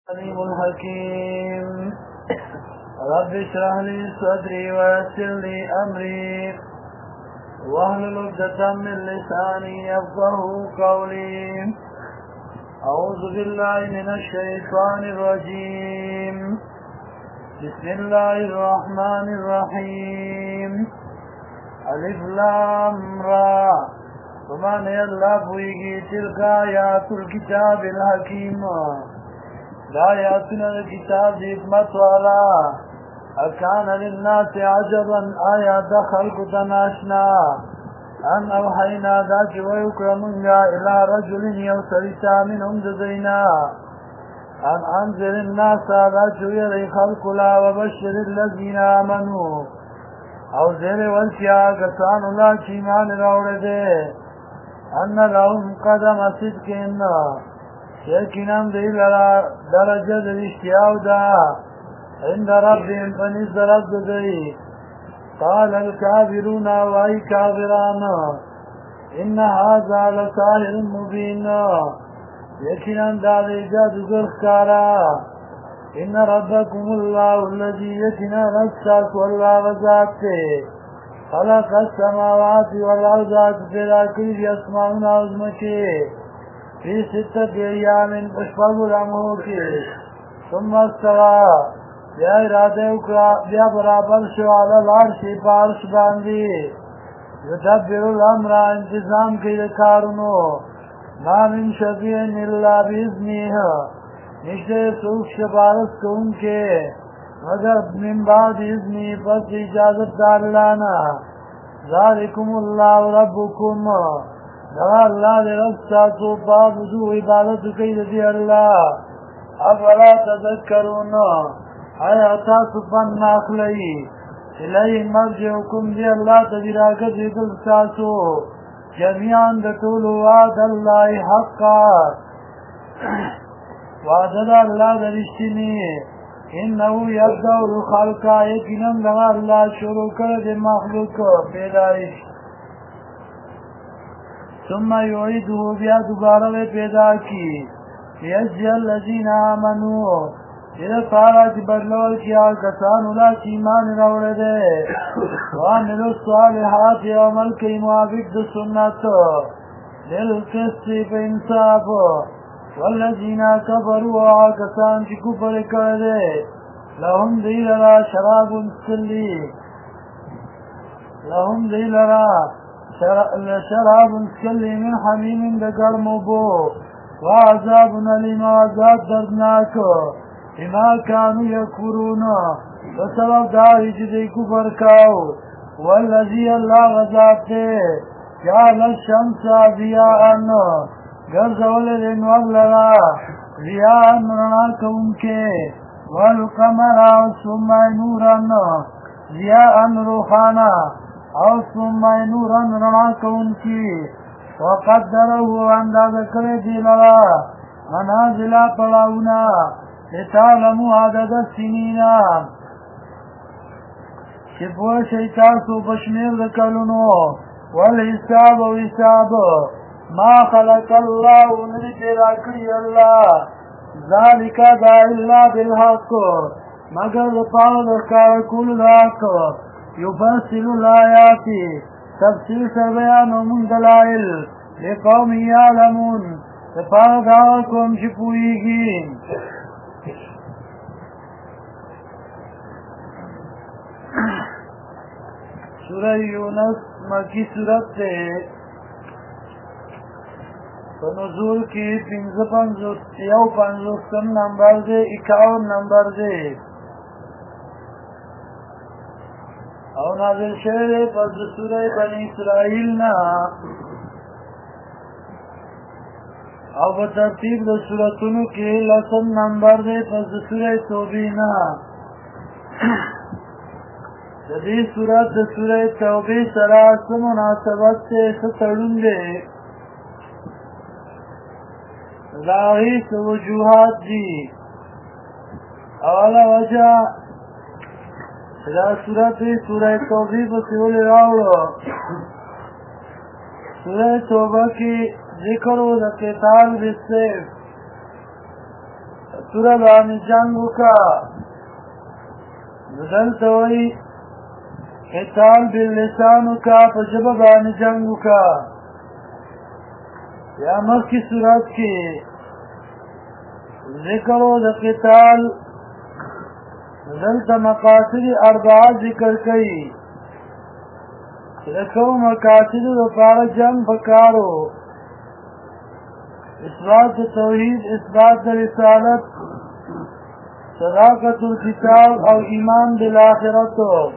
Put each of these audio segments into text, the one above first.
العليم الحكيم رب اشرح لي صدري ويسر لي أمري واحلل عقدة من لساني يفقهوا قولي. أعوذ بالله من الشيطان الرجيم. بسم الله الرحمن الرحيم. الف لام را. ومن يلبويگی تلك آیات الكتاب الحکیم. دا آیاتنا الكتاب دی حکمت والا. اکان للناس عجبا آیا دا خلق تناشنا. ان اوحینا دا چوئے اکرمنگا الى رجل یوسریتا منهم دزینا. ان انذر الناس دا چوئے ری خلق لا وبشر الذین آمنوا. او زیر ورکیا کسان اللہ چیمان راوڑے دے. ان لهم قدم صدقین یقیناً دی لرا درجه رشتیاو دا عند ربهم فنزد رب دی. قال الكافرون وائی کافران ان هذا لساحر مبین یقیناً دا دی جادوگر کارا. ان ربکم اللہ الذی یقینا رساک واللہ وزاد تے خلق السماوات والارض پیدا کری اسماننا عظمکی فی ستت ایام پشپاگ الامو کی ثم استوا بیا ارادے اکرا بیا برابر شو علی العرش پارش باندی یدبر الامر انتظام کی کارونو ما من شفیع الا باذنہ نشتے سوک شبارت کو ان کے مگر من بعد اذنی پس اجازت دارلانا. ذالکم اللہ ربکم دغا اللہ دے رب ساتو فابدو عبادت کئی دی اللہ. افلا تذکرون آیا تاسو پن ناخلئی الی مرجعکم دی اللہ تدراکت دل ساتو جميعاً دطول وعد اللہ حقا وعدد اللہ درشتنی. انہو یبدأ الخلقہ یقیناً لگا اللہ شروع کرد مخلوق پیدائش ثم یعیدو بیا دوبارہ پیدا کی یجزی الذین آمنوا یہ پارا کی بدلول کیا کسان اللہ کی ایمان روڑے دے وعملوا الصالحات عمل کی موافق دو سنت للقسط پہ انصاف. والذین کفروا آکسان کی کفر کردے لهم دی لرا شراب سکلی لهم دی لرا شراب سکلی من حمیم دگرم بو وعذاب علیم وعذاب دردناک بما کانو یکفرون بسبب داری جدی کفر کاؤ. والذی اللہ غذاب دے جعل الشمس ضیاءً گرزول دنوال لگا ریان رنا کون کے والقمر سمائی نورن ریان روحانا او سمائی نورن رنا کون کی وقدرہو انداز کرے دی لگا منازلہ پڑاونا لتعلمو عدد السنینا شپو شیطاسو بشمیر دکلنو والحساب و حساب ما خلق اللہ ندی پیدا کری اللہ ذالک دا اللہ بالحق مگر پاول کارکول الحق یفصل الآیات تفصیل سر بیان من دلائل لقوم یعلمون پاول دعوکم شپوئیگی. سورہ یونس مکی صورت سے نزول کی 55 نمبر دے 51 نمبر دے او نازل شہر پس سورہ بنی اسرائیل نا او بترتیب دے سورتونو کی 10 نمبر دے پس سورہ توبی نا. جدی سورت دے سورہ توبی سرا سمناسبت سے ستڑن دے ظاہری سے وجوہات دی. اولا وجہ دا سورت سورہ توبہ بسیول راوڑا سورہ توبہ کی ذکر و قتال بالسیف سوره باندې جنگ وکا دلته وایي قتال باللسان وکا په ژبه باندې جنگ وکا یا مخکې صورت کې ذکر د قتال دلته مقاصد اربعه ذکر کړي لکه مقاصد لپاره جنگ پکارو اثبات توحید اثبات رسالت صداقت الکتاب او ایمان بالآخرت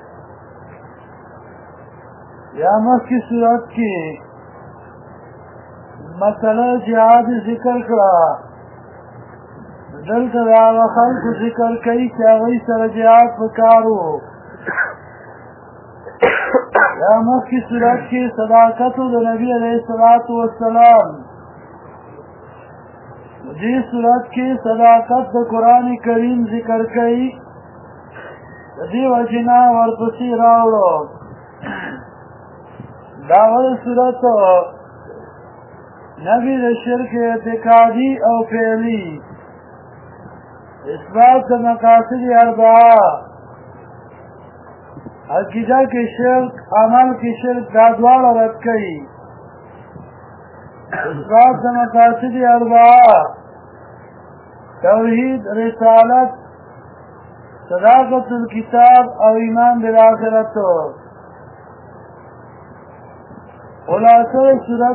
یا مخی صورت کی مسئلہ جہاد ذکر کرا دلتا دعوی خلق ذکر کئی چاوی سر جہاد پکارو یا مخی صورت کی صداقت نبی علیہ السلام دی صورت کی صداقت دا قرآن کریم ذکر کئی دی وجنا ورپسی راوڑو داول صورت نبی دا شرک اعتقادی او فعلی اثبات مقاصد اربعہ عقیدہ کی شرک عمل کی شرک دادوار رد کئی اثبات مقاصد اربعہ توحید رسالت صداقت الکتاب او ایمان بالآخرت خلاصہ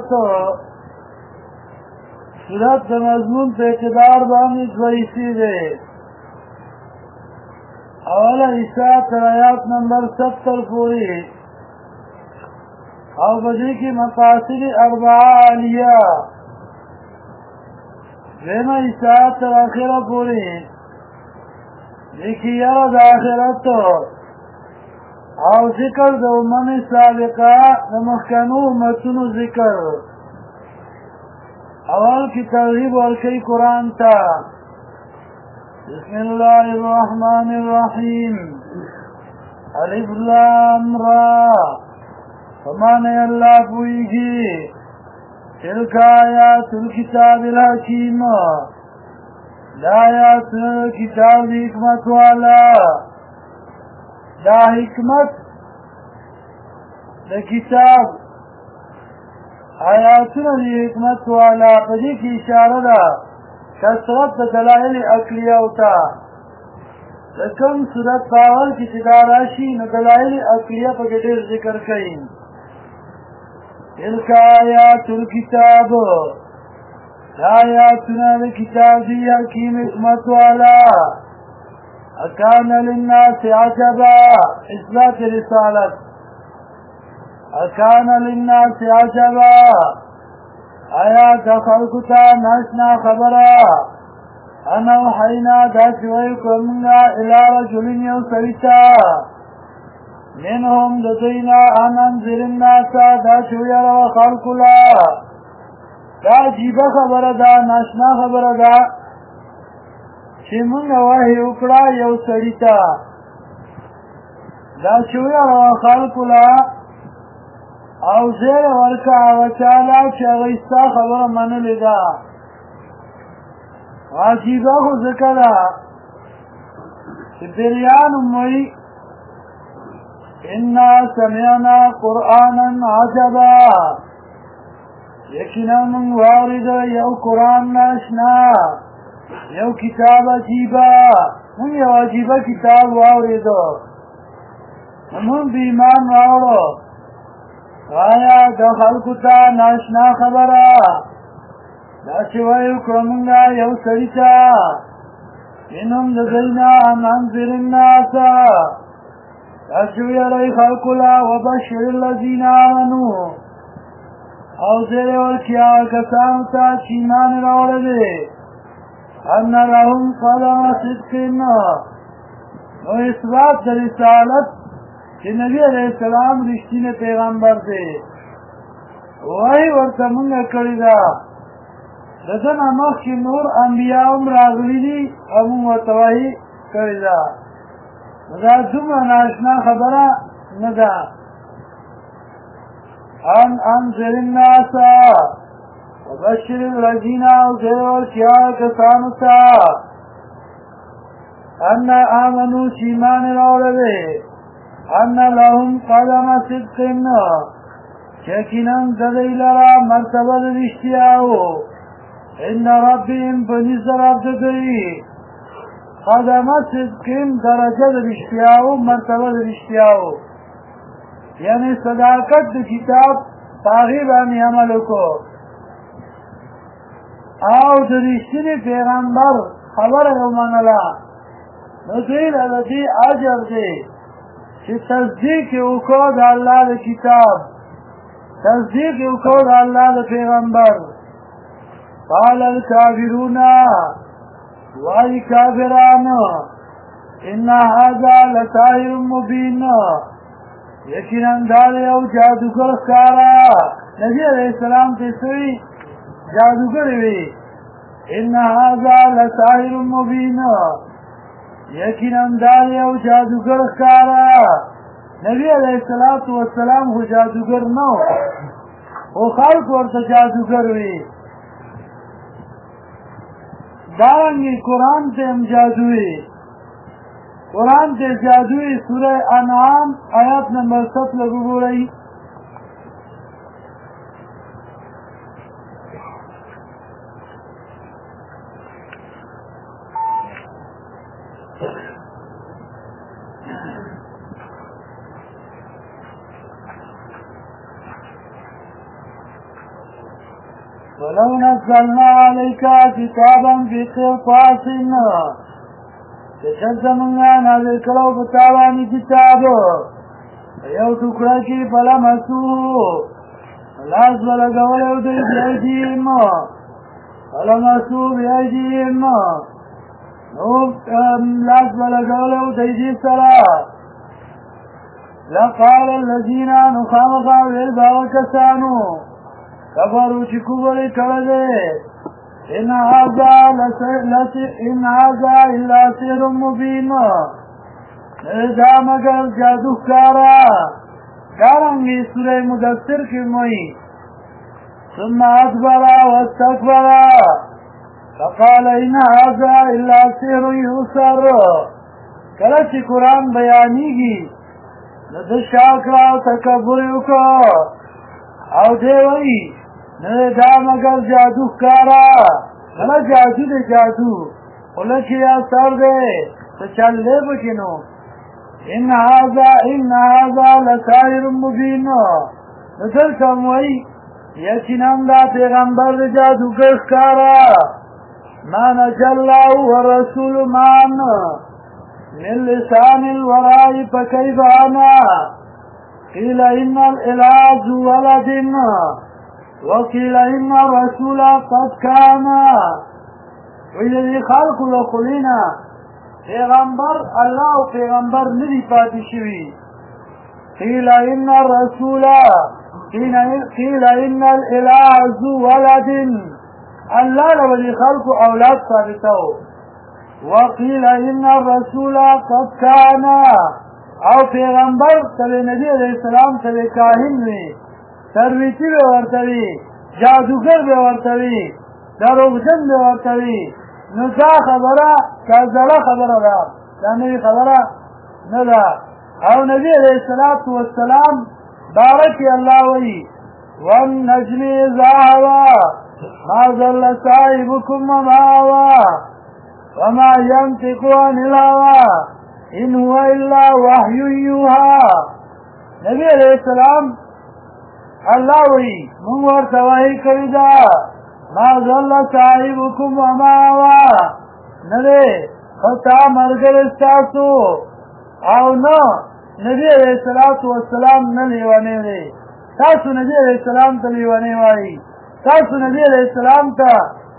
صورت دا مضمون پہ اعتبار باندې دو حصے دے اولا حصہ تر آیات نمبر 70 پوری او بدی کی مقاصد اربعہ عالیہ دیمہ حصہ تر آخرہ پوری دیکھی یرد آخرت او ذکر دا امم سابقہ دا مخکنو امتونو ذکر اول کی ترغیب والکی قرآن تا بسم اللہ الرحمن الرحیم الف لام را فمانے اللہ پوئیگی تلک آیات الکتاب الحکیم دا آیات کتاب دی حکمت والا دا حکمت دا کتاب آیاتنا دی حکمت والا پدی کی اشارہ دا کثرت دا دلائل عقلیہ ہوتا لکم صورت پاول کی تداراشی نا دلائل عقلیہ پا گدر ذکر کئی تلک آیات الکتاب آیاتنا دی کتاب دی حکیم حکمت والا اکان للناس عجبا اثبات رسالت اکان للناس عجبا آیات خلقتا ناشنا خبرا انا وحینا داشوئی کرمنگا الى رجل یو سریتا منهم دزینا اننزل الناس داشوئی رو خلقلا دا عجیبا خبر دا ناشنا خبر دا چی منگا وحی اکڑا یو سریتا داشوئی رو خلقلا او زیر ورکا وچالا چی اغیستا خبر من لدا عجیبا خو ذکرہ چی بریان اموی انا سمعنا قرآنا عجبا یکینا من وارد یو قرآن ناشنا یو کتاب عجیبا من یو عجیبا کتاب وارد من بیمان وارد آیا دا خلقتا ناشنا خبرا دا چوائیو کرمونگا یو سریتا انہم دزینا انانزر الناسا دا چوئی علی خلقلا وبشر اللذین آمنو او زیر ورکیا کسانتا چیمان راولدے ان لهم قدم صدقین و اثبات دا رسالت کہ نبی علیہ السلام رشتین پیغمبر دے وہی ورطا منگا کری دا ددن امخ کی نور انبیاء راغلی دی امون ورطوہی کری دا دا دمرا ناشنا خبرہ ندا انذر الناسا وبشر الذین وزیر کیا کسانتا ان آمنو چیمان راولده ان لهم قدم صدقن چکنن ددی لرا مرتبه رشتیاو ان ربهم بنزد رب ددی قدم صدقن درجه رشتیاو مرتبه رشتیاو یعنی صداقت د کتاب تاغیبانی عملو کو او د رشتینی پیغمبر خبر اومنلا نو دیل علدی عجر دی چه تصدیق اوکو دا اللہ دا کتاب تصدیق اوکو دا اللہ دا پیغمبر قال الكافرون وائی کافران ان هذا لساحر مبین یقیناً داری او جادوگر کارا نبی علیہ السلام تیسوی جادوگر وی ان هذا لساحر مبین یقیناً داری او جادوگر کارا نبی علیہ السلام خو جادوگر نو او خلق ورطا جادوگر وی دارنگی قرآن تیم جادوی قرآن تے جادوی سورہ انعام آیات نمبر 7 لگو بو رہی وَلَوْ نَزَّلْنَا عَلَيْكَ كِتَابًا فِي قِرْطَاسٍ چشد منگا نازل کرو بتاوانی کتاب یو ٹکڑا کی پلا مسو لاس بلگولیو دی بیدیم پلا مسو بیدیم لاس بلگولیو دی سرا لقال الذین نخامقا ویلباو کسانو کفرو چکو بلی کرده ان هذا الا سحر مبین دا مگر جادو کارا دارنگی سورہ مدثر کی موئی ثم ادبر واستكبر فقال ان هذا الا سحر یوسر کلچ قرآن بیانیگی ند شاکرا تکبریو کو او دیوئی نه دا مگر جادو کارا نه جادو دے جادو اولکیا سر دے تو چل لے بکنو ان هذا لساحر مبین نظر کموئی یقیناً دا پیغمبر دے جادو کارا ما نجلہ ورسول مان من لسان الورائی فکیف آنا قیل ان الالہ ذو ولد وقیل ان الرسول قد کانا ویلی خلق لخلینا پیغمبر اللہ و پیغمبر ندی پاتی شوی قیل ان الرسول قیل ان الالہ ذو ولد اللہ لولی خلق اولاد ثابتو وقیل ان الرسول قد کانا او پیغمبر تبی نبی علیہ السلام تبی کاہن میں ترویتی بے ورطوی جادوگر بے ورطوی دروغجن بے ورطوی نزا خبرہ کازدہ خبرہ دا نبی خبرہ ندا او نبی علیہ السلام بارکی اللہ وی والنجم اذا هوى ما ضل صاحبكم وما هوى وما ينطق عن الهوى ان هو الا وحی یوحى نبی علیہ السلام اللہ وی من ورتواہی کردہ ما ظل صاحبکم وما هوى ندے خطا مرگر استاسو او نا نبی علیہ السلام نلیوانے دے تاسو نبی علیہ السلام تا لیوانے وائی تاسو نبی علیہ السلام تا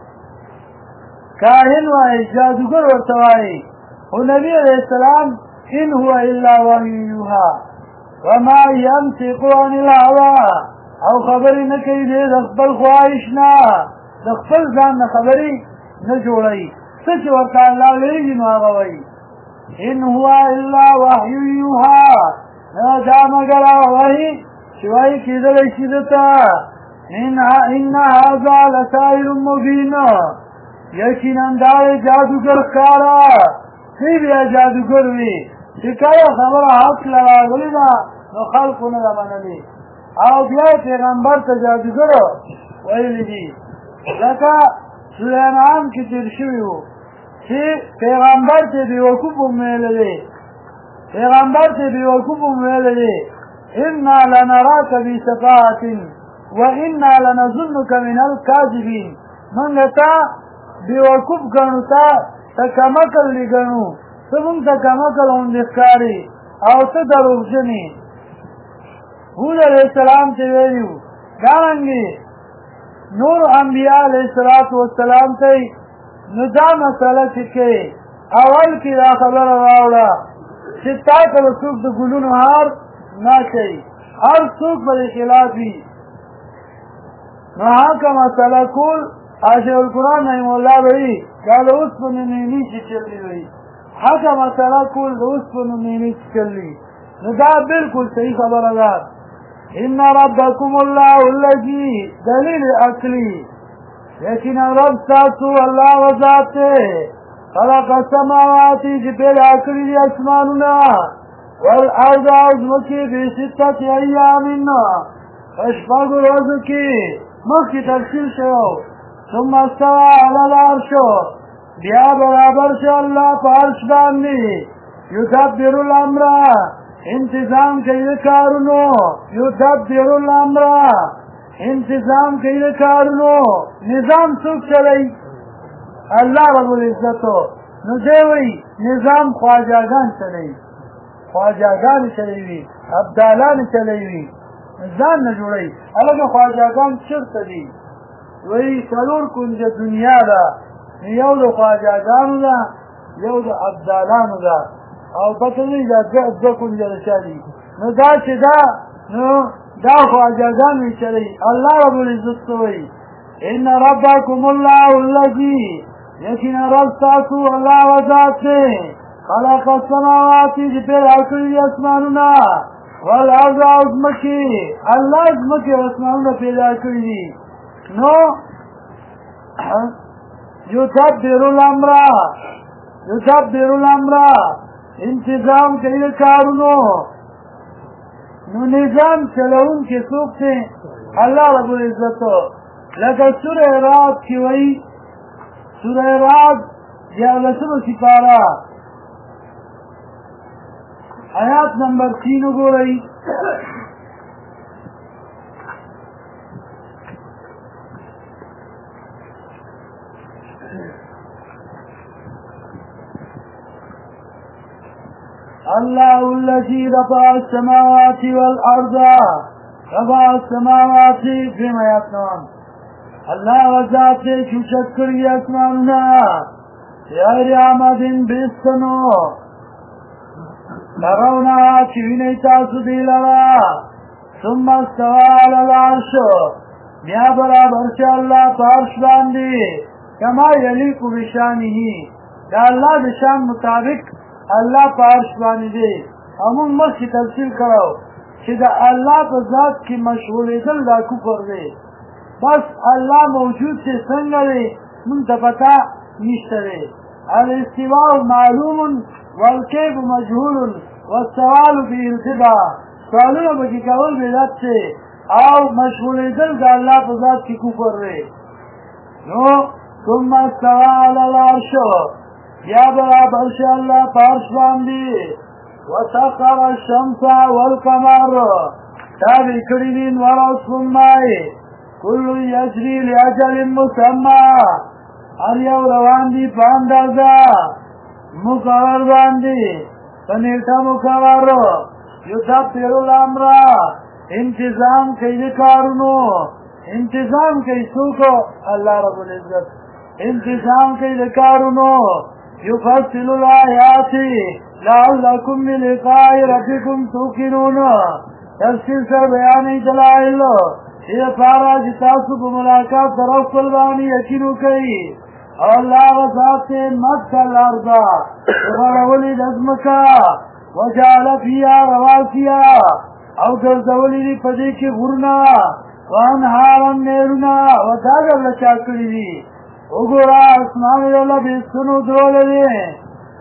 کاہن وائی جادوگر ورتوائی و نبی علیہ السلام ان هو الا وحی یوحى وما ينطق عن الهوى او خبری نکی دے دخبل خواہشنا دخبل زان خبری نجوڑی سچ ورطا اللہ لیگی نو آغوئی ان هو الا وحی یوحى دا مگر وحی شوائی کی دلی شدتا ان هذا لساحر مبین یقیناً دار جادوگر کارا دی بیا جادوګر وي چې کله خبره حق لراغلې ده نو خلکو نه ده منلې او بیا پیغمبر ته جادوګر ویلي دي لکه سلیمان کې تیر شوي وو چې پیغمبر ته بیوقوف ویلی دی پیغمبر ته بیوقوف ویلی دی انا لنراک بسفاهة وانا لنظنک من الکاذبین منګه تا بیوقوف ګڼو تا کمکل لګڼو ته مونږ ته کمکل غوندې ښکاري او ته دروغجن یې هود علیه السلام ته ویلي وو دارنګې نور انبیاء علیه السلام ته نو دا مسله چې کوي اول کې دا خبره راوړه چې تا ته به څوک د ګلونو هار نه کوي هر څوک به د خلاف وي نو هغه مسله کول عاشق القرآن رحم الله به وي دا د اوسپنې نینې چې چلي وي هغه مسله کول د اوسپنو نینې چې چلي نو دا بلکل صحیح خبره ده ان ربکم الله الذي دلیل عقلی یقینا رب تاسو الله وذات خلق السماوات چې پیدا کړي دي اسمانونه والارض ازمکې بستة ایام شپږ ورځو کې مخکې تفصیل شوی ثم استوى على العرش بیا برابر شو الله په عرش باندې یدبر الامر انتظام کوي کارونو یدبر الامر انتظام کوي کارونو نظام څوک چلای الله رب العزت نو دی وی نظام خواجاګان چلای خواجاګان چلای ابدالان چلای ځان نه جوړي هغه خواجاګان چیرته دي وی څلور کنجه دنیا ده یو د خواجاګانو ده یو د ابدالانو ده او پته نه دا کنجه رسالي نو دا چې دا نو دا خواجاګان وی چلی الله رب العزت وی ان ربکم الله الذی یقینا رب تاسو الله وذات خلق السماوات چې پیدا کړی اسمانونه والارض ازمکې الله ازمکې اسمانونه پیدا کړی دي نو یدبر الامر انتظام کوي کارونو نو نظام چلون کې څوک ته الله رب العزت لکه سوره رات کې وایي سوره رات یا لسمه سپاره آیات نمبر 3 وګورئ الله الذي رفع السماوات والارض رفع السماوات فيما يتنون الله وذات شكر اسماننا يا رحمد بستنو ترونا چوینه تاسو دی لرا ثم استوى على العرش بیا برابر چې الله پارش باندې کما یلیق بشانه دا الله د شان مطابق الله پارش باندې دی همون مخکې تفصیل کړو چې دا الله په ذات کې مشغولېدل دا کفر دی بس الله موجود چې څنګه دی مونږ ته پته نشته دی الاستواء معلوم والكيف مجهول والسوال فيه ارتباع سوالونه به کول بدعت دی او مشغولېدل دا الله په ذات کې کفر دی نو ثم استوى على العرش یا برابر شي الله پارش باندې وسخر الشمس والقمر تابع کړی دي نور او سمای کل یجری لاجل مسمى هر یو روان دي په اندازه مقرر باندې پنیټه مقرر یدبر الامر انتظام کوي کارونو انتظام کوي څوک الله رب العزت انتظام کوي کارونو يفصل الآيات لعلكم بلقاء ربكم توقنون تفصیل سر بیانی دلائل یہ پارا جتاسو بملاقات طرف قلبانی یقینو کئی اللہ غزات سے مدد الارضا غرولی دزمکا وجعل فيها رواسیا او گرزولی دی پدی کی غرنا وانحارا نیرنا وداگر لچاکلی دی وګورا اسمان له بیسونو درول دي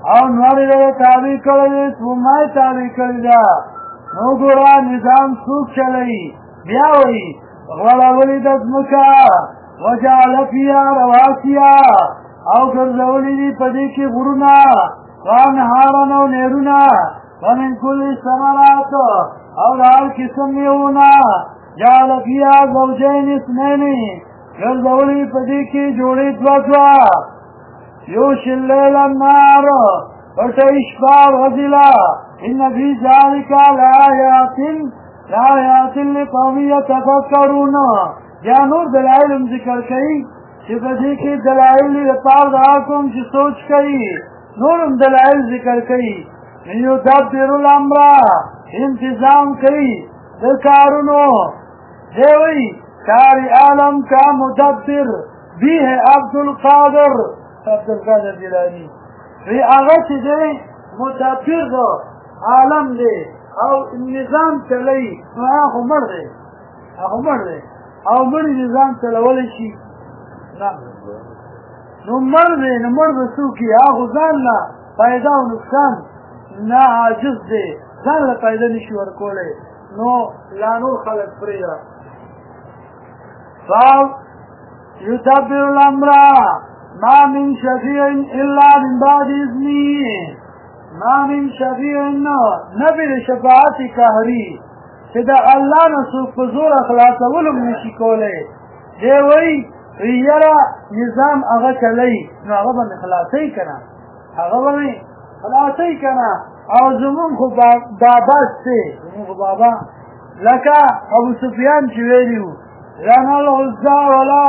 او نوری رو تابع کردی سپومای تابع کردی نو گورا نظام سوک چلی بیاوی غلولی دزمکا وجعل فيها رواسيا او گرزولی دی پدی کی غرونا وانهارن و نیرونا ومن كل ثمرات او دار قسم میونا جعل فيها زوجين اثنين گرزولی پدی کی جوڑی دوزوا يوش الليل النار وتشفى غزلا إن في ذلك لآيات لقوم يتفكرون یا نور دلائل ذکر کئی چی بدی کی دلائل لپار دعاکم چی سوچ کئی نورم دلائل ذکر کئی یدبر الامر انتظام کئی دکارونو دیوئی کاری عالم کا مدبر بھی ہے عبدالقادر جیلانی وی آغا چی دے مدبر دو عالم دے او نظام چلی آخو مر دے او مړي نظام چلولی شي نو مړ دی نو مړ به څوک یې هغه ځان له فایده او نقصان نه عاجز دی ځان له فایده نشي ورکولی نو لا نور خلک پرېږده یدبر الامر ما من شفیع الا من بعد اذنه ما من شفیع نبی د شفاعت قهري چې د الله نه څوک په زور خلاصولو نشي کولی دی وایي یاره نظام هغه چلی نو هغه به مې خلاصوي که نه او زمونږ خو بابا دی زمونږ خو بابا لکه ابو سفیان چې ویلي وو لنا العزا ولا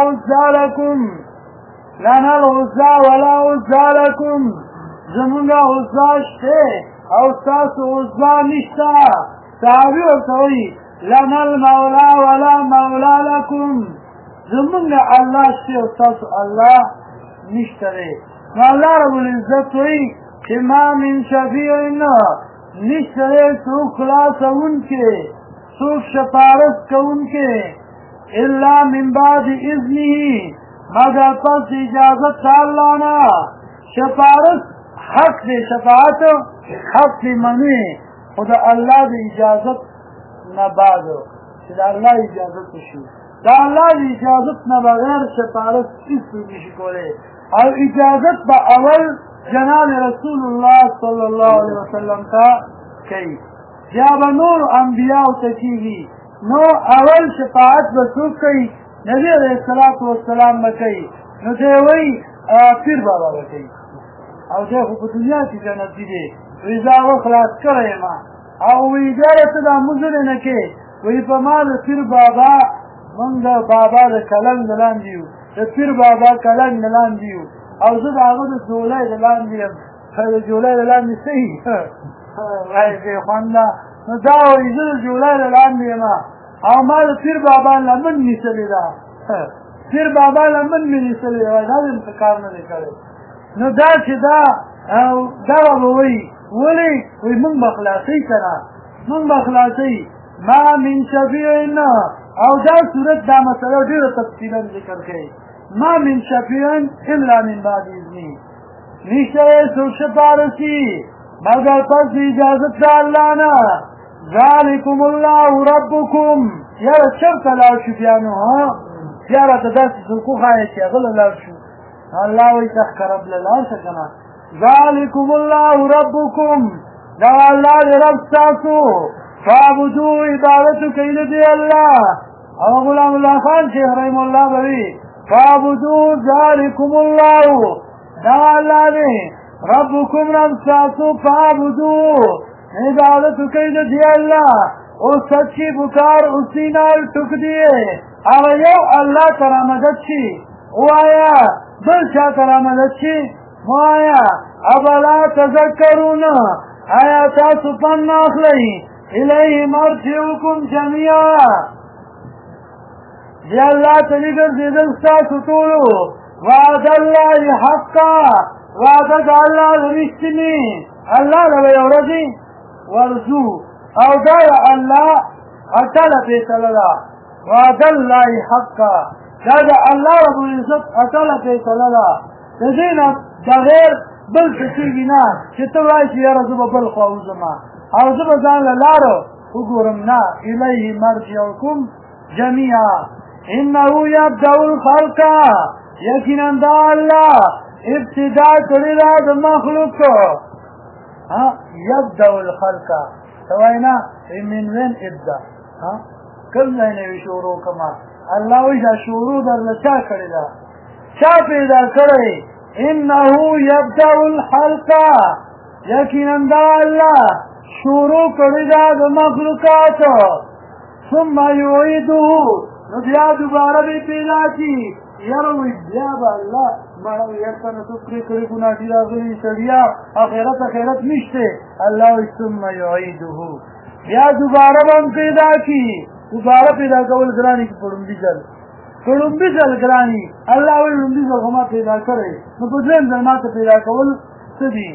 عزا لکم زمونږ عزا شته او ستاسو عزا نشته صحابی ورطوئی لنا المولا ولا مولا لکم زمونږ الله شته او ستاسو الله نشته دی نو الله رب العزت وایي چې ما من شفیع نشته دی څوک خلاصوونکی څوک شفاعت کوونکی الا من بعد اذنه مگر پس اجازت الله نه شفاعت حق دی شفاعت حق دی منی خو د الله د اجازت نه بعد چې د الله اجازت وشي د الله د اجازت نه بغیر شفاعت هیڅوک نشي کولی او اجازت به اول جناب رسول الله صلی الله علیه وسلم ته کوي بیا به نور انبیاو ته کېږي نو اول شفاعت به څوک کوي نبي علیه الصلاة والسلام به کوي نو دی وایي پیر بابا به کوي او دی خو په دنیا کې جنتي دی وی زه هغه خلاص کړی یم او وی بیا ته دا مزلې نه کې وی په ما د پیر بابا موږ د بابا د کلنګ د لاندې یو د پیر بابا کلنګ د لاندې یو او زه د هغه د جولای د لاندې یم د جولای د لاندې صحیح وایي بې خونده نو دا وایي زه د جولای د لاندې یم او ما د پیر بابا لمن نیسلې ده پیر بابا لمن مې نیسلې ده دا دې څه کار نه دی کړی نو دا چې دغه به وایي ولې وایي موږ به خلاصوي که نه موږ به خلاصوي ما من شفیع او دا صورت دا مسله ډېره تفصیلا ذکر کوي ما من شفیع الا من بعد اذنه نشته څوک شفارسي مگر پس اجازت د الله نه ذلکم الله ربکم یاره چېرته لاړ شو بیا نو بیا راته داسې څوک وښایه چې هغه لاړ شو الله وایي تحت رب له لاړ شه که نه ذلکم الله ربکم دا الله د رب ستاسو فعبدو عبادتو کوي د دې الله او غلام الله خان شیخ رحم الله به وي فعبدو ذلکم الله دا الله دی ربکم رب ستاسو فعبدو عبادتو کوي د دې الله او سچی بکار اسی نال ټوک دیے هغه یو الله تعالی مدد شي وایا بل چا تعالی مدد شي وایا ابلا تذکرون آیا تاسو پن اخلئ الیه مرجعکم جميعا دی الله تعالی ګرځېدل ستاسو ټولو وعد الله حقا وعده د الله رښتینی الله له یو ورځې ورځو او دا الله اټله فیصله ده وعد الله حقا دا د الله رب العزت اټله فیصله ده د دې نه بغیر بل څه کېږي نه چې ته وایې چې یاره زه به بل خوا وځمه او زه به ځان له لارو وګورم نه الیه مرجعکم جمیعا انه یبدأ الخلق یقینا دا الله ابتدا کړې ده د مخلوق یبدأ الخلق ته وایې نه من وین ابدا کوم ځای نه وي شروع کما الله وایي دا شروع درله چا کړې ده چا پیدا کړی انه یبدأ الخلق یقینا دا الله شروع کړی ده د مخلوقاتو ثم یعیده نو بیا دوباره به پیدا کړي یاره وایي بیا به الله مړه یرته نه څوک پرې کړي ګناه دي راغلي سړیا اخرت نشته الله وایي ثم یعیده بیا دوباره به پیدا کړي دوباره پیدا کول ګرانې کې په لومبي ځل ګرانې الله وایي لومبي ځل خو ما پیدا کړی نو په دویم ځل ما ته پیدا کول څه دي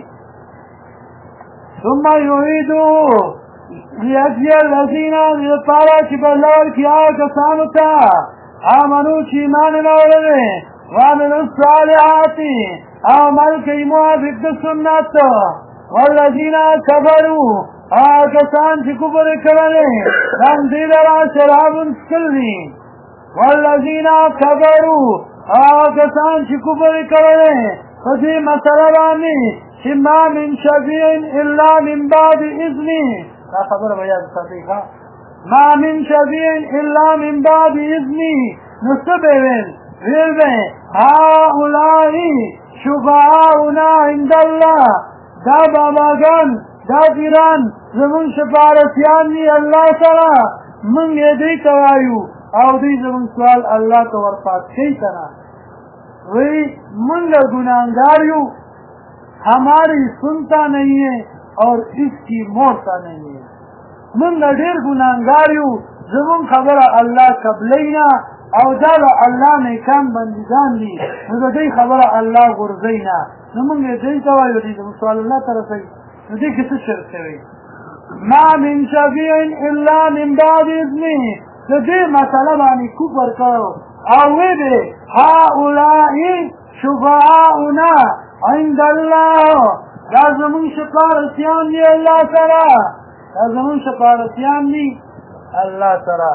ثم یعیده لیجزی الذین لپاره چې بدله ورکړي هغه کسانو ته آمنو چې ایمان یې راوړلی وعملوا الصالحات او عمل کوي موافق د سنت والذین کفروا هغه کسان چې کفر یې کړلی هم دوی لره شراب څښل دي والذین کفروا هغه کسان چې کفر یې کړلی په دې مسله باندې چې ما من شفیع الا من بعد اذنه دا خبره به یاد ساتئ ما من شفیع الا من بعد اذنه نو څه به ویل به هؤلاء شفعاؤنا عند الله دا باباګان دا پیران زمون شفاعتیان دي الله سره موږ یې دوی ته وایو او دوی زمون سوال الله ته ورپات کوي که نه وی موږ ګناهګار یو ہماری سنتا نہیں ہے اور اس کی موتا نہیں ہے من ډیر ګناهګار یو زمون خبره الله قبلینا او دا الله نه کم بندگان دي نو دې خبره الله غرزینا نو موږ دې ته وایو دې سوال الله تعالی کوي نو دې کې څه شرط دی ما من شفیع الا من بعد اذنه دې مساله باندې کوپر کړو او دې هؤلاء شفعاؤنا عند الله دا زمون شفاعتیان دي الله سره دا زمون شفاعتیان دي الله سره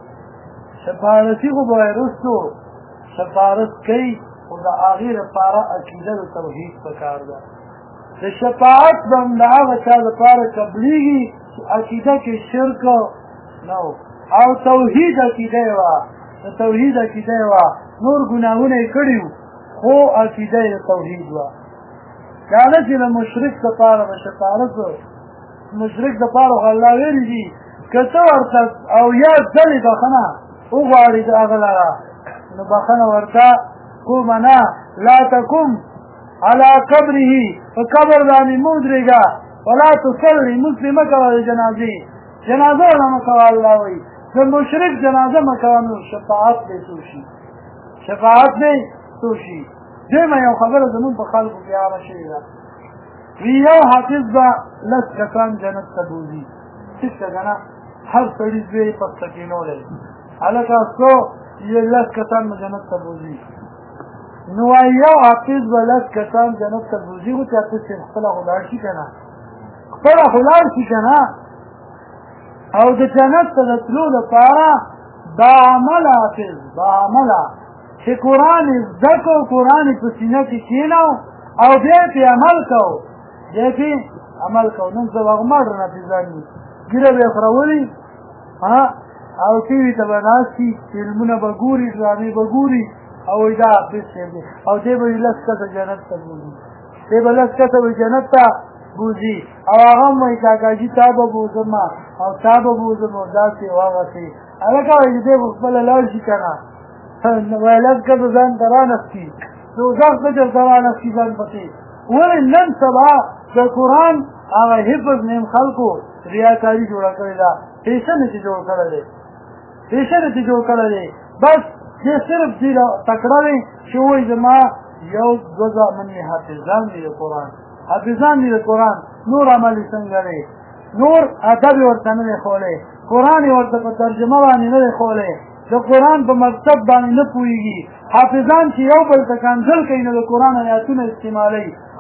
شفاعتي خو به رسو شفاعت کوي او د هغې لپاره عقیده د توحید پکار ده د شفاعت به هم د هغه چا لپاره قبلیږي چې عقیده کې شرک نه او توحید عقیده یې وه د توحید عقیده یې وه نور ګناهونه یې کړي وو خو عقیده یې د توحید وه دا نه چې د مشرک دپاره به شفاعت مشرک دپاره خو الله ویلي دي که ته ورته او یا ځلې بخنه وغواړي د هغه لره نو بخنه ورته کومه نه لا تکم على قبره په قبر باندې مه ودرېږه ولا تصلي مونځ پرې مه کوه د جنازې جنازه ونه مه کوه الله وایي د مشرک جنازه مه کوه نو شفاعت دی څو شي شفاعت دی څو شي دیمه یو خبره زمونږ په خلکو کې عامه شوې ده وي یو حافظ به لس کسان جنت ته بوځي ټیک ده که نه هر سړي زوی یې پسته کېنولی هلکه څو یې لس کسان به جنت ته بوځي نو وایي یو حافظ به لس کسان جنت ته بوځي خو چې حافظ صاحب خپله خو لاړ شي که نه خپله خو لاړ شي که نه او د جنت ته د تلو لپاره باعمله حافظ باعمله چې قرآن یې زده کړو قرآن یې په سینه کې کښېنو او بیا یې پرې عمل کوو بیا یې پرې عمل کوو نن سبا خو ماډرن حافظان دي ږیره به یې خرولي او ټي وي ته به ناست وي فلمونه به ګوري ډرامې به ګوري او وایي دا حافظ صاحب دی او دی به وي لس کسه جنت ته بوځي دی به لس کسه وي جنت ته بوځي او هغه هم وایي کاکاجي تا به بوځم او تا به بوځم او داسې او هغسې هلکه وایي چې دی به خپله لاړ شي که نه وایي لس کسه ځان ته رانسکي دوزخ ته چېرته رانسکي ځان پسې ولې نن سبا د قرآن هغه حفظ نیم خلکو ریاکاري جوړه کړې ده پیسه نه چې جوړ کړی دی پیسه نه چې جوړ کړی دی بس دې صرف دې تکړه دی چې وایي زما یو دوه زامن یې حافظان دي د قرآن حافظان دي د قرآن نور عمل یې څنګه دی نور ادب یې ورته نه دی ښولی قرآن یې ورته په ترجمه باندې نه دی ښولی د قرآن په مکتب باندې نه پوهېږي حافظان چې یو بل ته کنځل کوي نو د قرآن آیاتونه استعمالوي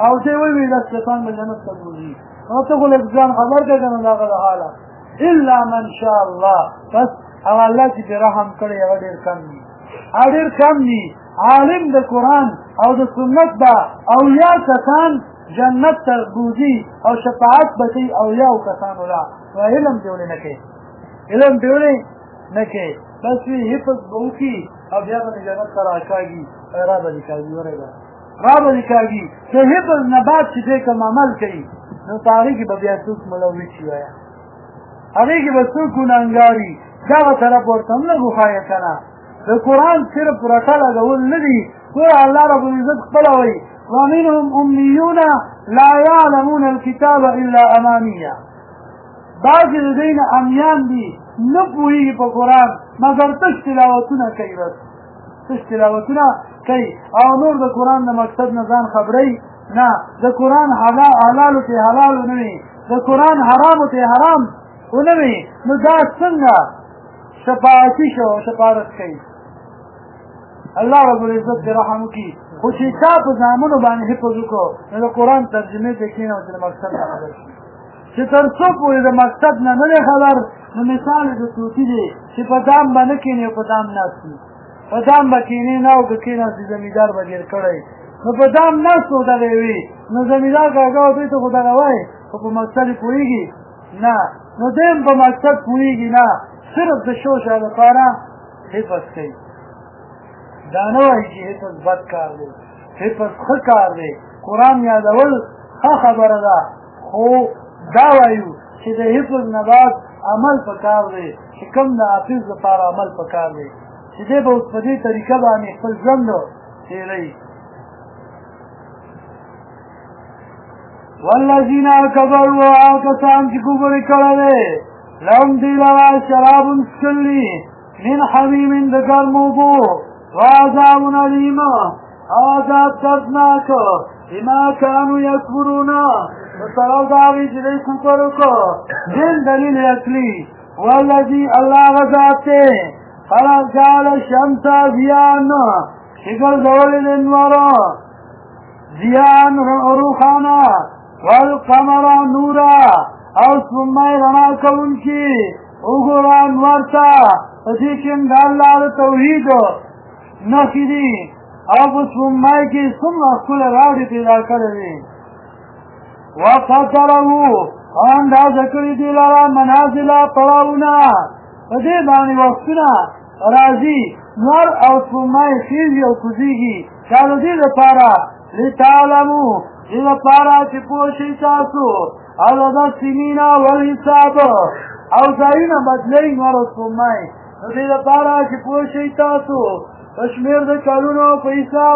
او دی وی د شیطان به جنت ته بوځي نو ته خو لږ ځان خبر کړه کنه دغه د حاله الا من شاء الله بس هغه الله چې دې رحم کړی هغه ډېر کم دي ډېر کم دي عالم د قرآن او د سنت به اویا کسان جنت ته بوځي او شفاعت به کوي اویاو کسانو له نو علم دې ولې نه کوي علم دې ولې نه کوي بس وي حفظ به وکړي او بیا به جنت ته راکاږي را به دې کاږي ورېږه را به دې کاږي چې حفظ نه بعد چې دې کوم عمل کوي نو په هغې کښې به بیا څوک ملوث شي وایه هغې کښې به څوک ګناهګاري دغه طرف ورته هم نه ګوښایه که نه د قرآن صرف رټه لګول نه دي ګوره الله رب العزت خپله وایي ومنهم امیون لا یعلمون الکتاب الا امانیه بعضې د دوی نه امیان دي نه پوهېږي په قرآن مګر تش تلاوتونه کوي بس تش تلاوتونه کوي او نور د قرآن د مقصد نه ځان خبروي نه د قرآن حلالو ته حلال ونه وي د قرآن حرامو ته حرام ونه وي نو دا څنګه شفاعتي شو شفاعت کوي الله رب العزت دې رحم وکړي خو چې چا په زامنو باندې حفظ وکړو نو د قرآن ترجمې ته کښېنه او چې د مقصد نه خبر شي چې تر څو پورې د مقصد نه نه دی خبر نو مثال د طوطي دی چې په دام به نه کښېني او په دام ناست وي په دام به کښېني نه او که کښېناستي زمیندار به ګیر کړی نو په دام ناست و دغې وي نو زمیندار کاکا دوی ته خو دغه وایي خو په مقصد یې پوهېږي نه نو دی هم په مقصد پوهېږي نه صرف د شوشه لپاره حفظ کوي دا نه وایي چې حفظ بد کار دی حفظ ښه کار دی قرآن یادول ښه خبره ده خو دا وایو چې د حفظ نه بعد عمل پکار دی چې کوم د حافظ لپاره عمل پکار دی چې دی به اوس په دې طریقه باندې خپل ژوند تېروي والذین کفروا کسان چې کفر کړی دی لهم دوی لره شراب څښلی من حمیم د ګرمو اوبو وعذاب علیم او عذاب دردناک بما کانوا یکفرون په سبب د هغې چې دوی کفر وکړو دین دلیل عقلي والذي الله هغه ذات دی خلق جعل الشمس ضیاء چې ګرځولې دی انوار ضیاء روښانه والقمر نورا او سپوږمۍ رڼا کوونکي وګوره انوار ته په دې کې هم د الله د توحید نښې دي او په سپوږمۍ کې څومره ښکلې راوړې پیدا کړې دي وقدره او اندازه کړي دي لره منازله پړاوونه په دې باندې وختونه راځي نور او سپوږمۍ خیږي او کوزېږي دا د دې لپاره لتعلمو دې لپاره چې پوه شئ تاسو عدد السنین والحساب او ځایونه بدلوي نور او سپوږمۍ د دې لپاره چې پوه شئ تاسو په شمېر د کلونو په حساب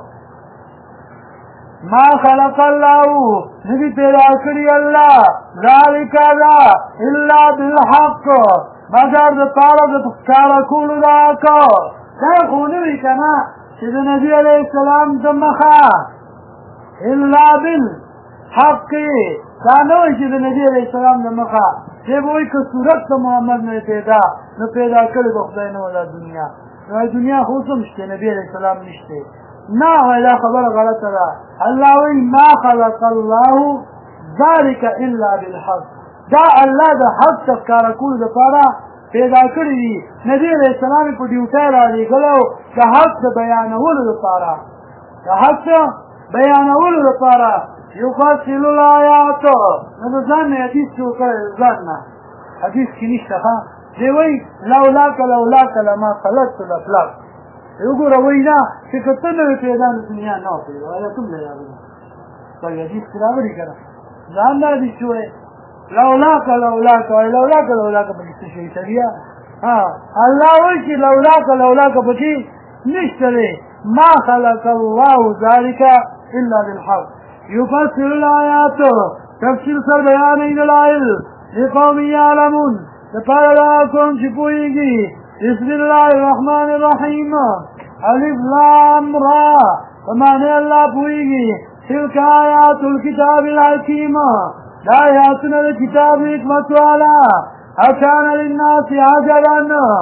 ما خلق الله ندی پیدا کړی الله ذالک دا الا بالحق مگر د پاره د ښکاره کولو د حق دا خو نه وي که نه چې د نبي علیه السلام د مخه الا بالحق دا نه وایي چې د نبي علیه السلام د مخه چې به وایي که صورت د محمد نه پیدا نو پیدا کړی به خدای نه ولا دنیا نو دنیا خو اوس هم شته نبي علیه السلام نشته نه وایي دا خبره غلطه ده الله وایي ما خلق الله ذلك الا بالحق دا الله د حق ښکاره کولو دپاره پیدا کړي دي نبي علیه السلام یې په ډیوټۍ رالېږلی د حق د بیانولو دپاره د حق بیانولو دپاره یفصل الآیات نو د ځان نه حدیث جوړ کړی د ځان نه حدیث کې نشته ښه دی وایي لولاک لما خلقت الافلاک وګوره وایي نه چې که ته نه وې پیدا نو دنیا نه وه پیدا وایي کوم دی راغلی په حدیث کې راوړي که نه ځان نه حدیث جوړی لولاک وایي لولاک پکې څه شوي سړیه الله وایي چې لولاک پکې نشته دی ما خلق الله ذلك الا بالحق يفصل الآيات تفصيل سر بیانوي دلائل لقوم يعلمون دپاره د قوم چې پوهېږي بسم الله الرحمن الرحیم الف لام را په معنی الله پوهېږي تلک آیات الکتاب الحکیم دا آیاتونه د کتاب حکمت والا اکان للناس عجبا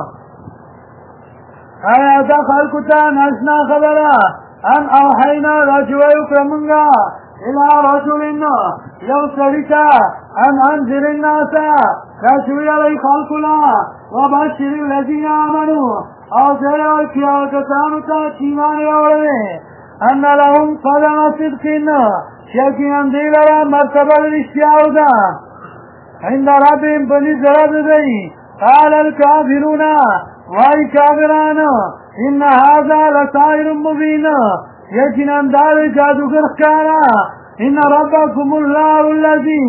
آیا دا خلقو ته ناشنا خبره ان اوحینا را چې وایو کړه مونږه الى رجل يوصلك ان انذر الناس كشوي علي خلقنا وبشر الذين امنوا اوزر كيا كتانتا چیمان روڑے ان لهم قدم صدق شيكين ديلا مرتبه الاشتياء عند ربهم بني زرد دي قال الكافرون واي كافران ان هذا لسائر مبين يكن اندار جادوگر كارا ان ربكم الله الذي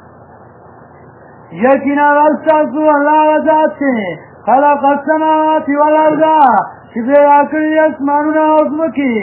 يكن رستاسو الله ذات خلق السماوات والارض شبه اكري اسماننا وزمكي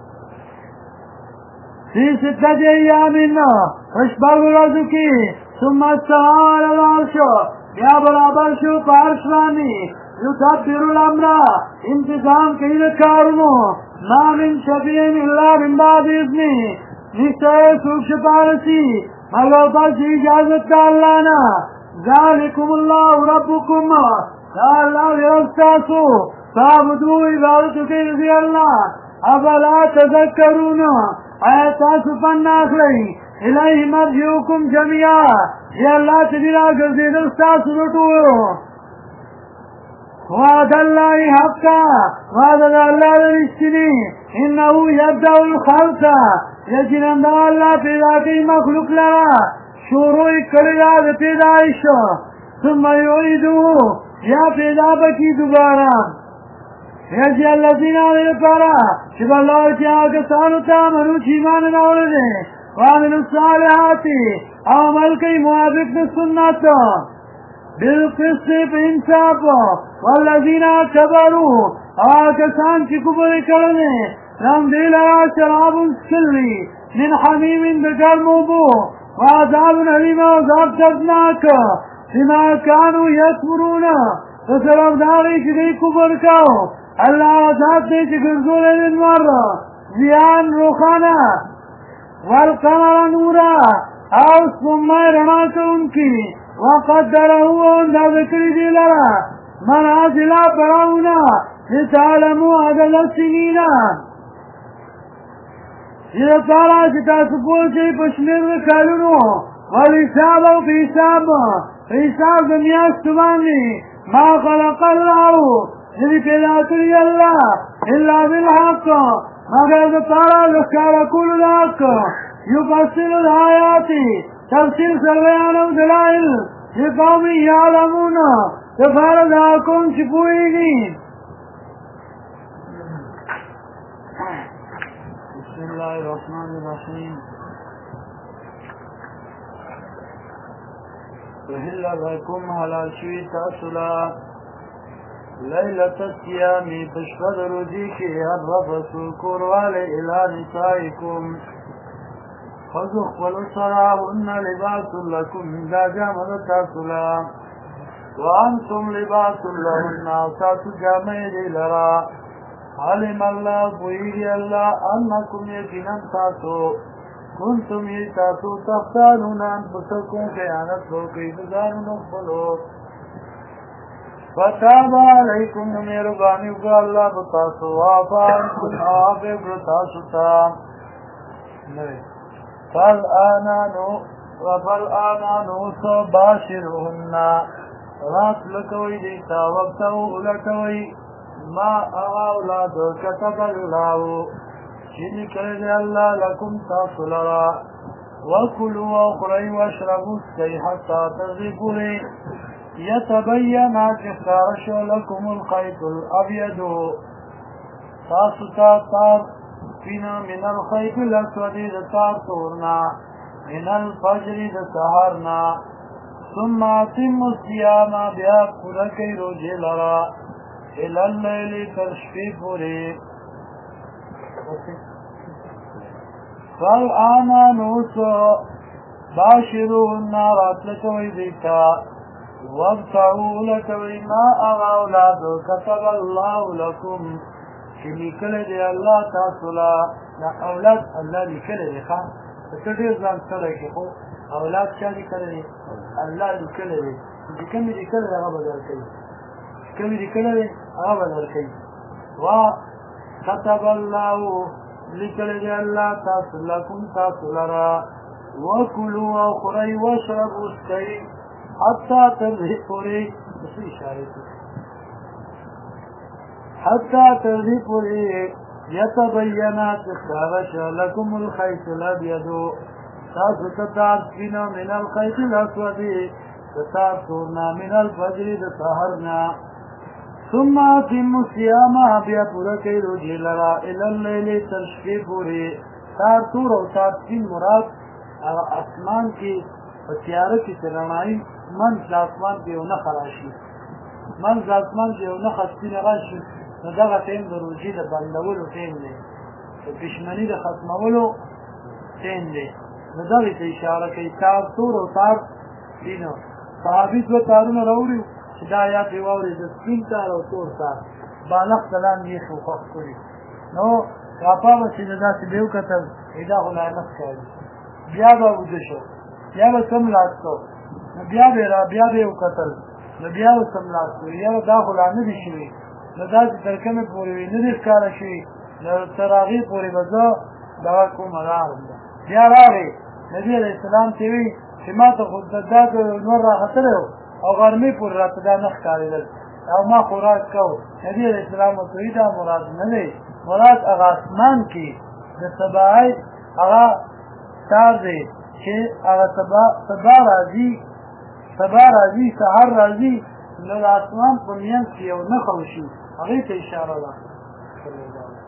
في 6 ايام اشبه رزقي ثم استوى على العرش يا برابر شو پارشوانی يدبر الامر انتظام کئی کارونو ما من شفیع الا من بعد اذنه نشتہ سوک شفارسی مگر بس اجازت اللہ نا ذالکم اللہ ربکم اللہ یستاسو فعبدو عبادت کے رضی اللہ افلا تذکرون ایتاسو فناک لئی الیہ مرجعکم جميعا یا اللہ تجرا گردید استاسو رٹو وعد الله حقا وعد الله رشتني انه يبدأ الخلق يجن ان الله پیدا کی مخلوق لرا شروع کرلا پیدائش ثم يعيده یا پیدا بکی دوبارہ یجی الذین آمنوا شب اللہ کیا کسانو تامنو چیمان راولے وعملوا الصالحات عمل کی موافق سنت بالقسط بانصاف والذین کفروا آکسان کی کفر کرنے لهم دیلرا شراب سلی من حمیم بگرم بو وعذاب علیم وعذاب دردناک بما كانوا يكفرون فسبب داری چی کفر کاؤ اللہ عذاب دے چی گرزول الانوار زیان روخانا والقمر نورا اوس ممای رناک انکی وقدره اندہ ذکری دی لرا منازل براؤنا لتعلموا عدد السنین یہ سارا چتا سپول چی پشمیر کالونو والحساب او حساب دنیا استبانی ما خلق اللہ یعنی پیدا کری اللہ الا بالحق مگر دتارا لخکار کل الحق یفصل الآیاتی تفصیل سربیان و دلائل لقومی یعلمون تفارد آکون چپوئیگی بسم اللہ الرحمن الرحیم وحل لكم حلال شوی تاسولا لیلت السیام بشفد رجی کی الرفسو کوروالے الى نسائکم خذو خلو سراهن لباس لكم دا جامد تاسولا وانتم لباس لهن ساتو جامع دی لرا علم اللہ فوئیگی اللہ انکم یقیناً تاسو کنتم یتاسو تختانون انفسکم خیانت ہو کئی بزانون اخبلو فتاب علیکم نمیربانی کا اللہ بتاسو آفان کن آفے برتاسو تا فالآنانو سو باشرهن رات لکوی دیتا وقتو لکوی ما اولاد كتب الله شيني كرد الله لكم تاصلرا وكلوا وخروا واشربوا السي حتى تذيقوا يتبين اختارش لكم الخيط الابيض تاستا تار فينا من الخيط الاسود تار تورنا من الفجر سهرنا ثم اتم الصيام بها فركي رجلرا الى الليل تشفيفوري فالآمانوس باشرون نارات لكوي ذكا وابتعوا لكوي ما اولاد كتب الله لكم شمي كلدي الله تاسولا اولاد الله لكلدي خان فتدير زان سلكي اولاد شادي كلدي الله لكلدي كم دي كلدي غبا ذلك كم دي كلمة أغبى الكي وكتب الله لیکل دی الله تاسو لکم تاسو لرا وکلوا وخری واشربوا اسکئ حتی ترضی پوری اسی اشاره کی حتی ترضی پوری یتبینا تخارش لکم الخیط الابید تاسو تتاب کینا من الخیط الاسودی تتاب سورنا من الفجر دسهرنا ثم اتم الصيام بیا پورا کئی روجی لرا الاللیل ترشفی پوری تار تور و تار سین مراد اسمان کی تیاره کی ترنائی منز آسمان کی او نخراشی منز آسمان کی او نخستی نغاشی ندغه تیم د روجی د بندولو تیم دی د دشمنی د ختمولو تیم دی ندغه ته اشاره کوي تار تور او تار دینو صحابي دو تارونه راوړي چې دا آیات یې واوري د سپین تار او تور تار بالغ سلام یې خو خوښ کړي نو راپامه چې داسې به وکتل دا خو لعنت کوي بیا به وده شو بیا به سملاستو نو بیا به وکتل نو بیا به سملاستو یا دا خو لعنت دي شوي نو دا چې تر کومه پورې وي نه دې ښکاره شي نو تر هغې پورې به زه دغه کوم راغلم بیا راغی نبي علیه السلام ته وي چې ما ته خو دا نور راختلی و او غرمې پورې راته دا نه ښکارېدل او ما خوراک کو نبي علیه السلام ورته وایي دا مراد نه دی مراد هغه اسمان کې د سباعی هغه تار دی چې هغه سبا راځي سهار راځي نو د اسمان په میانځ کې یو نښه وشي هغې ته اشاره ده